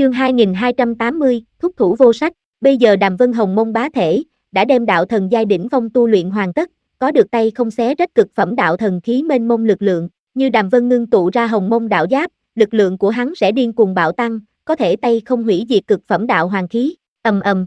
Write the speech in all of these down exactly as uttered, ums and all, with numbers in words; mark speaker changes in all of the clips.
Speaker 1: Chương hai nghìn hai trăm tám mươi, thúc thủ vô sách. Bây giờ Đàm Vân Hồng Mông bá thể đã đem đạo thần giai đỉnh phong tu luyện hoàn tất, có được tay không xé rách cực phẩm đạo thần khí mênh mông lực lượng, như Đàm Vân ngưng tụ ra Hồng Mông đạo giáp, lực lượng của hắn sẽ điên cuồng bạo tăng, có thể tay không hủy diệt cực phẩm đạo hoàng khí. Ầm ầm.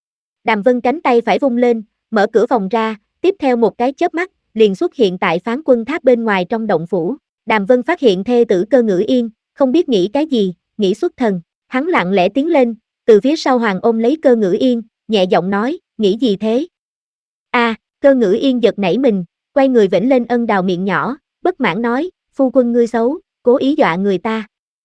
Speaker 1: Đàm Vân cánh tay phải vung lên, mở cửa phòng ra, tiếp theo một cái chớp mắt, liền xuất hiện tại Phán Quân Tháp bên ngoài trong động phủ. Đàm Vân phát hiện thê tử Cơ Ngữ Yên, không biết nghĩ cái gì, nghĩ xuất thần. Hắn lặng lẽ tiến lên, từ phía sau Hoàng ôm lấy Cơ Ngữ Yên, nhẹ giọng nói, nghĩ gì thế? A, à, Cơ Ngữ Yên giật nảy mình, quay người vểnh lên ân đào miệng nhỏ, bất mãn nói, phu quân ngươi xấu, cố ý dọa người ta.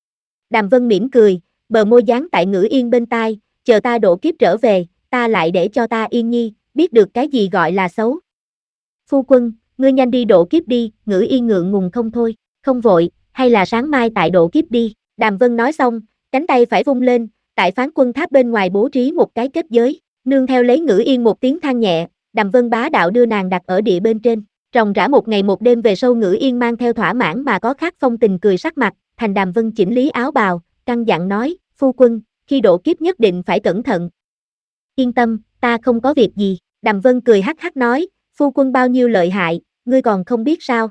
Speaker 1: Đàm Vân mỉm cười, bờ môi dán tại Ngữ Yên bên tai, chờ ta độ kiếp trở về, ta lại để cho ta Yên Nhi, biết được cái gì gọi là xấu. Phu quân, ngươi nhanh đi độ kiếp đi, Ngữ Yên ngượng ngùng không thôi, không vội, hay là sáng mai tại độ kiếp đi. Đàm Vân nói xong, cánh tay phải vung lên, tại Phán Quân Tháp bên ngoài bố trí một cái kết giới, nương theo lấy Ngữ Yên một tiếng than nhẹ, Đàm Vân bá đạo đưa nàng đặt ở địa bên trên. Ròng rã một ngày một đêm về sau Ngữ Yên mang theo thỏa mãn mà có khát phong tình cười sắc mặt, thành Đàm Vân chỉnh lý áo bào, căn dặn nói, phu quân, khi độ kiếp nhất định phải cẩn thận. Yên tâm, ta không có việc gì. Đàm Vân cười hắc hắc nói, phu quân bao nhiêu lợi hại, ngươi còn không biết sao?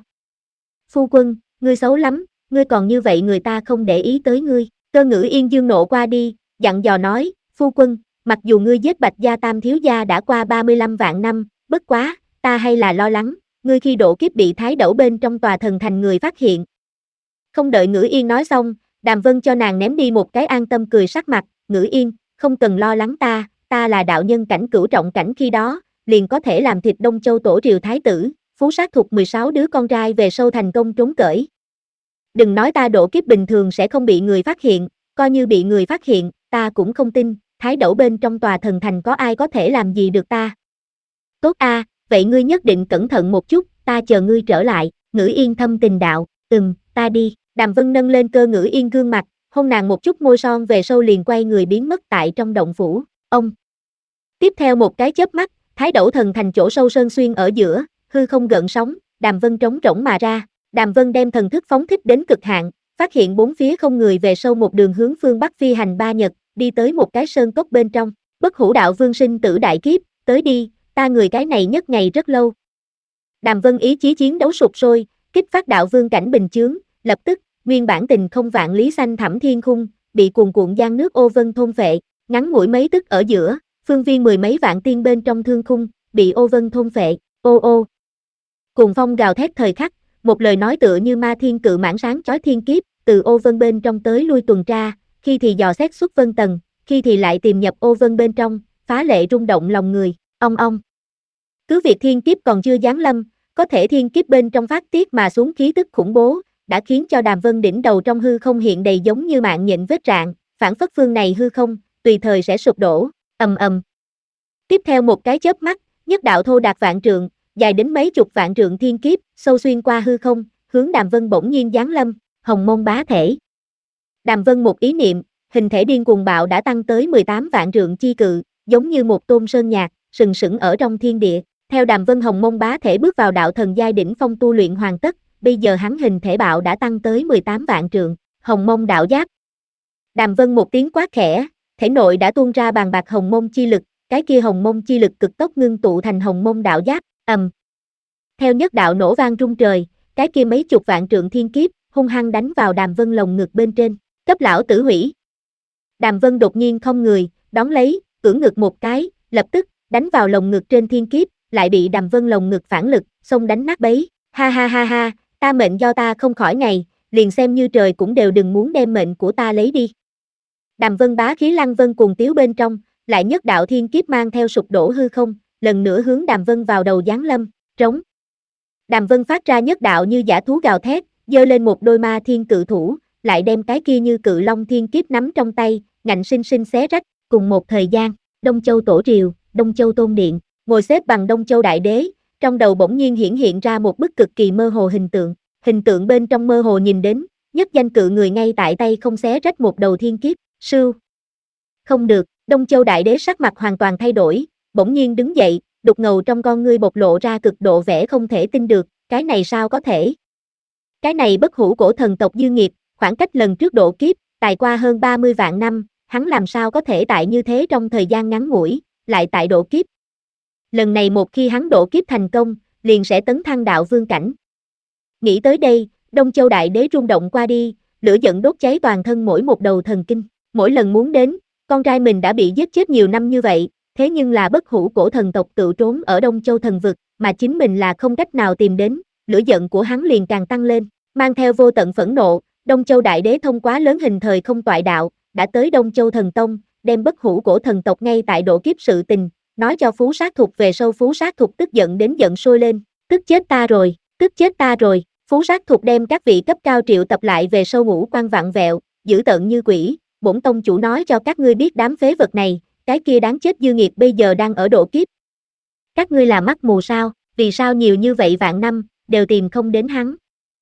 Speaker 1: Phu quân, ngươi xấu lắm, ngươi còn như vậy người ta không để ý tới ngươi. Cơ Ngữ Yên dương nộ qua đi, dặn dò nói, phu quân, mặc dù ngươi giết Bạch gia tam thiếu gia đã qua ba mươi lăm vạn năm, bất quá, ta hay là lo lắng, ngươi khi độ kiếp bị thái đẩu bên trong tòa thần thành người phát hiện. Không đợi Ngữ Yên nói xong, Đàm Vân cho nàng ném đi một cái an tâm cười sắc mặt, Ngữ Yên, không cần lo lắng ta, ta là đạo nhân cảnh cửu trọng cảnh khi đó, liền có thể làm thịt Đông Châu tổ triều thái tử, phú sát thuộc mười sáu đứa con trai về sau thành công trốn cởi. Đừng nói ta độ kiếp bình thường sẽ không bị người phát hiện, coi như bị người phát hiện, ta cũng không tin, thái đẩu bên trong tòa thần thành có ai có thể làm gì được ta. Tốt a, à, vậy ngươi nhất định cẩn thận một chút, ta chờ ngươi trở lại. Ngữ Yên thâm tình đạo, ừm, ta đi. Đàm Vân nâng lên Cơ Ngữ Yên gương mặt, hôn nàng một chút môi son về sau liền quay người biến mất tại trong động phủ. Ông. Tiếp theo một cái chớp mắt, thái đẩu thần thành chỗ sâu sơn xuyên ở giữa, hư không gợn sóng, Đàm Vân trống rỗng mà ra. Đàm Vân đem thần thức phóng thích đến cực hạn, phát hiện bốn phía không người về sâu một đường hướng phương Bắc phi hành ba nhật, đi tới một cái sơn cốc bên trong. Bất Hủ đạo vương sinh tử đại kiếp, tới đi, ta người cái này nhất ngày rất lâu. Đàm Vân ý chí chiến đấu sụp sôi, kích phát đạo vương cảnh bình chướng, lập tức, nguyên bản tình không vạn lý xanh thẳm thiên khung, bị cuồn cuộn giăng nước ô vân thôn phệ, ngắn ngủi mấy tức ở giữa, phương viên mười mấy vạn tiên bên trong thương khung, bị ô vân thôn phệ, ô ô. Cuồng phong gào thét thời khắc, một lời nói tựa như ma thiên cự mãn sáng chói thiên kiếp, từ ô vân bên trong tới lui tuần tra, khi thì dò xét xuất vân tầng, khi thì lại tìm nhập ô vân bên trong, phá lệ rung động lòng người, ong ong. Cứ việc thiên kiếp còn chưa giáng lâm, có thể thiên kiếp bên trong phát tiết mà xuống khí tức khủng bố, đã khiến cho Đàm Vân đỉnh đầu trong hư không hiện đầy giống như mạng nhện vết rạn, phản phất phương này hư không, tùy thời sẽ sụp đổ, ầm ầm. Tiếp theo một cái chớp mắt, nhất đạo thô đạt vạn trượng, dài đến mấy chục vạn trượng thiên kiếp, sâu xuyên qua hư không, hướng Đàm Vân bỗng nhiên giáng lâm, Hồng Mông bá thể. Đàm Vân một ý niệm, hình thể điên cuồng bạo đã tăng tới mười tám vạn trượng chi cự, giống như một tôn sơn nhạc, sừng sững ở trong thiên địa. Theo Đàm Vân Hồng Mông bá thể bước vào đạo thần giai đỉnh phong tu luyện hoàn tất, bây giờ hắn hình thể bạo đã tăng tới mười tám vạn trượng, Hồng Mông đạo giáp. Đàm Vân một tiếng quát khẽ, thể nội đã tuôn ra bàng bạc Hồng Mông chi lực, cái kia Hồng Mông chi lực cực tốc ngưng tụ thành Hồng Mông đạo giáp, ầm. Theo nhất đạo nổ vang rung trời, cái kia mấy chục vạn trượng thiên kiếp, hung hăng đánh vào Đàm Vân lồng ngực bên trên, cấp lão tử hủy. Đàm Vân đột nhiên không người, đón lấy, cưỡng ngực một cái, lập tức, đánh vào lồng ngực trên thiên kiếp, lại bị Đàm Vân lồng ngực phản lực, xông đánh nát bấy, ha ha ha ha, ta mệnh do ta không khỏi ngày, liền xem như trời cũng đều đừng muốn đem mệnh của ta lấy đi. Đàm Vân bá khí lăng vân cuồng tiếu bên trong, lại nhất đạo thiên kiếp mang theo sụp đổ hư không, lần nữa hướng Đàm Vân vào đầu giáng lâm, trống. Đàm Vân phát ra nhất đạo như dã thú gào thét, giơ lên một đôi ma thiên cự thủ, lại đem cái kia như cự long thiên kiếp nắm trong tay, ngạnh sinh sinh xé rách, cùng một thời gian, Đông Châu tổ triều, Đông Châu tôn điện, ngồi xếp bằng Đông Châu đại đế, trong đầu bỗng nhiên hiển hiện ra một bức cực kỳ mơ hồ hình tượng, hình tượng bên trong mơ hồ nhìn đến, nhất danh cự người ngay tại tay không xé rách một đầu thiên kiếp, sưu. Không được, Đông Châu đại đế sắc mặt hoàn toàn thay đổi, bỗng nhiên đứng dậy, đục ngầu trong con ngươi bộc lộ ra cực độ vẻ không thể tin được, cái này sao có thể? Cái này Bất Hủ cổ thần tộc dư nghiệp, khoảng cách lần trước độ kiếp, tài qua hơn ba mươi vạn năm, hắn làm sao có thể tại như thế trong thời gian ngắn ngủi, lại tại độ kiếp. Lần này một khi hắn độ kiếp thành công, liền sẽ tấn thăng đạo vương cảnh. Nghĩ tới đây, Đông Châu Đại Đế rung động qua đi, lửa giận đốt cháy toàn thân mỗi một đầu thần kinh. Mỗi lần muốn đến, con trai mình đã bị giết chết nhiều năm như vậy, thế nhưng là bất hủ cổ thần tộc tự trốn ở Đông Châu thần vực, mà chính mình là không cách nào tìm đến, lửa giận của hắn liền càng tăng lên, mang theo vô tận phẫn nộ, Đông Châu Đại Đế thông qua lớn hình thời không toại đạo, đã tới Đông Châu Thần Tông, đem bất hủ cổ thần tộc ngay tại độ kiếp sự tình, nói cho Phú Sát Thục về sau. Phú Sát Thục tức giận đến giận sôi lên, tức chết ta rồi, tức chết ta rồi. Phú Sát Thục đem các vị cấp cao triệu tập lại về sau ngũ quan vặn vẹo, dữ tợn như quỷ, bổn tông chủ nói cho các ngươi biết đám phế vật này, cái kia đáng chết dư nghiệt bây giờ đang ở độ kiếp. Các ngươi là mắt mù sao, vì sao nhiều như vậy vạn năm, đều tìm không đến hắn.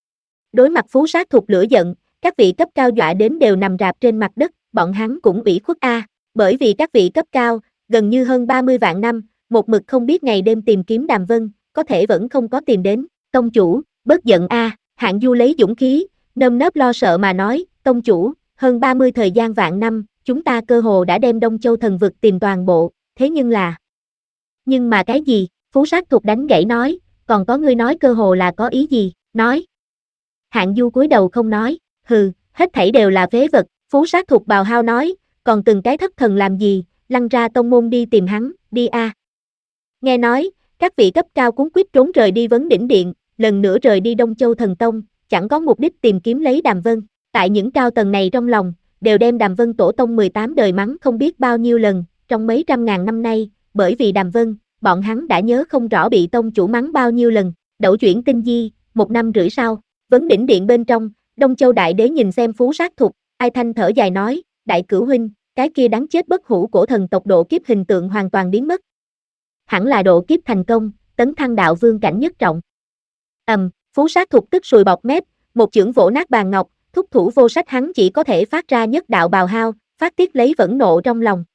Speaker 1: Đối mặt Phú Sát Thục lửa giận, các vị cấp cao dọa đến đều nằm rạp trên mặt đất, bọn hắn cũng ủy khuất a, bởi vì các vị cấp cao, gần như hơn ba mươi vạn năm, một mực không biết ngày đêm tìm kiếm Đàm Vân, có thể vẫn không có tìm đến, tông chủ, bớt giận a. Hạng Du lấy dũng khí, nơm nớp lo sợ mà nói, tông chủ, hơn ba mươi thời gian vạn năm, chúng ta cơ hồ đã đem Đông Châu thần vực tìm toàn bộ, thế nhưng là... Nhưng mà cái gì? Phú Sát Thục đánh gãy nói, còn có ngươi nói cơ hồ là có ý gì, nói. Hạng Du cúi đầu không nói, hừ, hết thảy đều là phế vật. Phú Sát Thục bào hao nói, còn từng cái thất thần làm gì, lăn ra tông môn đi tìm hắn, đi a. Nghe nói, các vị cấp cao cuống quýt trốn rời đi Vấn Đỉnh Điện, lần nữa rời đi Đông Châu Thần Tông, chẳng có mục đích tìm kiếm lấy Đàm Vân. Tại những cao tầng này trong lòng, đều đem Đàm Vân tổ tông mười tám đời mắng không biết bao nhiêu lần, trong mấy trăm ngàn năm nay, bởi vì Đàm Vân, bọn hắn đã nhớ không rõ bị tông chủ mắng bao nhiêu lần. Đẩu chuyển tinh di, một năm rưỡi sau, Vấn Đỉnh Điện bên trong, Đông Châu Đại Đế nhìn xem Phú Sát Thục, ai thanh thở dài nói, đại cửu huynh, cái kia đáng chết bất hủ cổ thần tộc độ kiếp hình tượng hoàn toàn biến mất. Hẳn là độ kiếp thành công, tấn thăng đạo vương cảnh nhất trọng. Ầm, um, Phú Sát Thục tức sùi bọt mép, một chưởng vỗ nát bàn ngọc, thúc thủ vô sách, hắn chỉ có thể phát ra nhất đạo bào hao, phát tiết lấy vẫn nộ trong lòng.